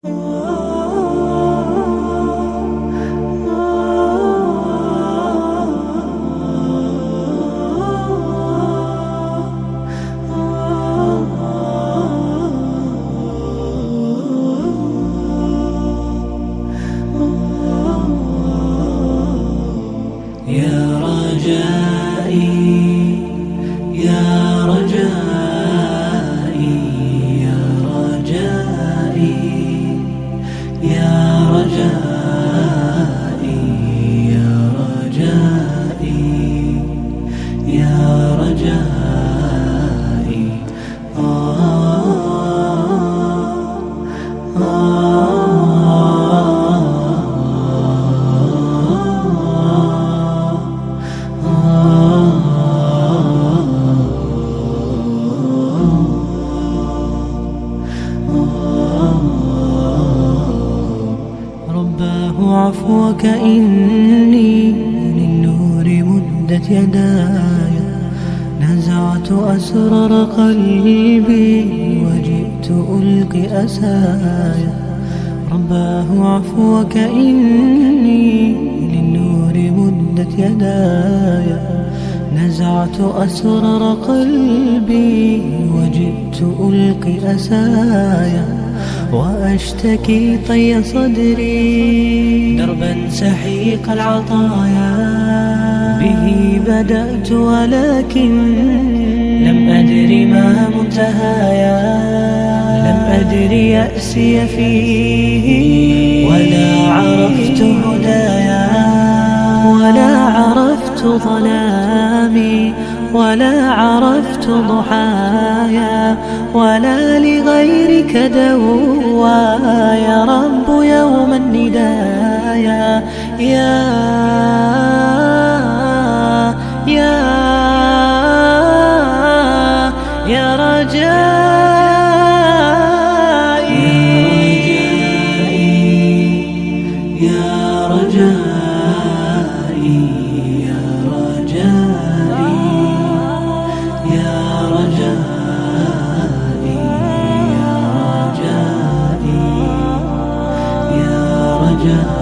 يا رجائي يا رجائي يا رجائي يا رجائي يا رجائي يا رجائي رباه عفوك إني للنور مدت يداي، نزعت أسرار قلبي وجئت ألقي أسايا. رباه عفوك إني للنور مدت يداي، نزعت أسرار قلبي وجئت ألقي أسايا. وأشتكي طي صدري دربا سحيق العطايا، به بدأت ولكن لم أدر ما منتهايا. لم أدر يأسي فيه ولا عرفت هدايا، ولا عرفت ظلامي ولا عرفت ضحايا، ولا لغيرك دوايا. رب يوم الندايا يا رجائي يا رجائي يا رجائي يا رجائي يا رجائي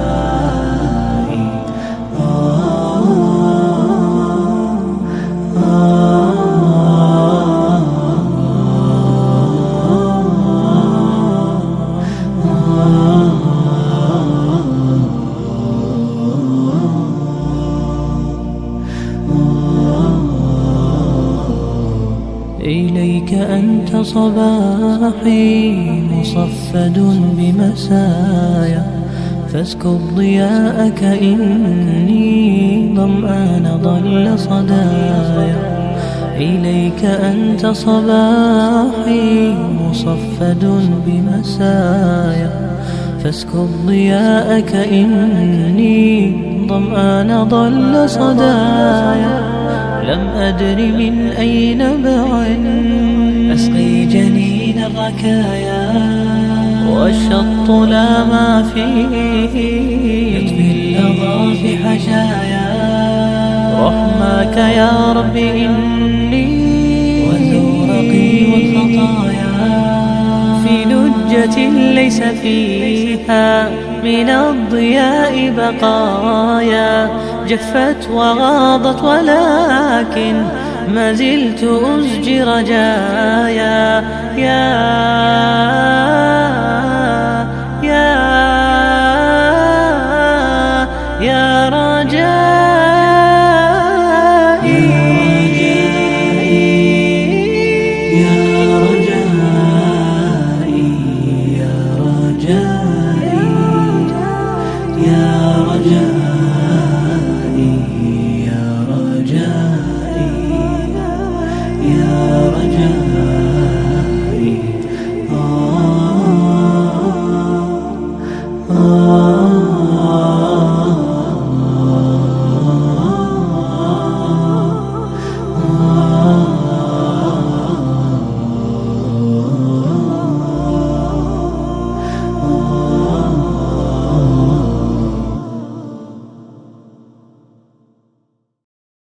إليك أنت صباحي مصفد بمسايا، فاسكب ضياءك إني ظمآن ضل صدايا. إليك أنت صباحي مصفد بمسايا، فاسكب ضياءك إني ظمآن ضل صدايا. لم أدر من أي نبع أسقي جنين الركايا، والشط لا ما فيه يطفي اللظى في حشايا. رحماك يا رب إني وزورقي والخطايا، في لجة ليس فيها من الضياء بقايا. جفت وغاضت ولكن ما زلت أزجي رجايا. يا رجائي يا رجائي يا رجائي يا رجائي يا رجائي يا رجائي.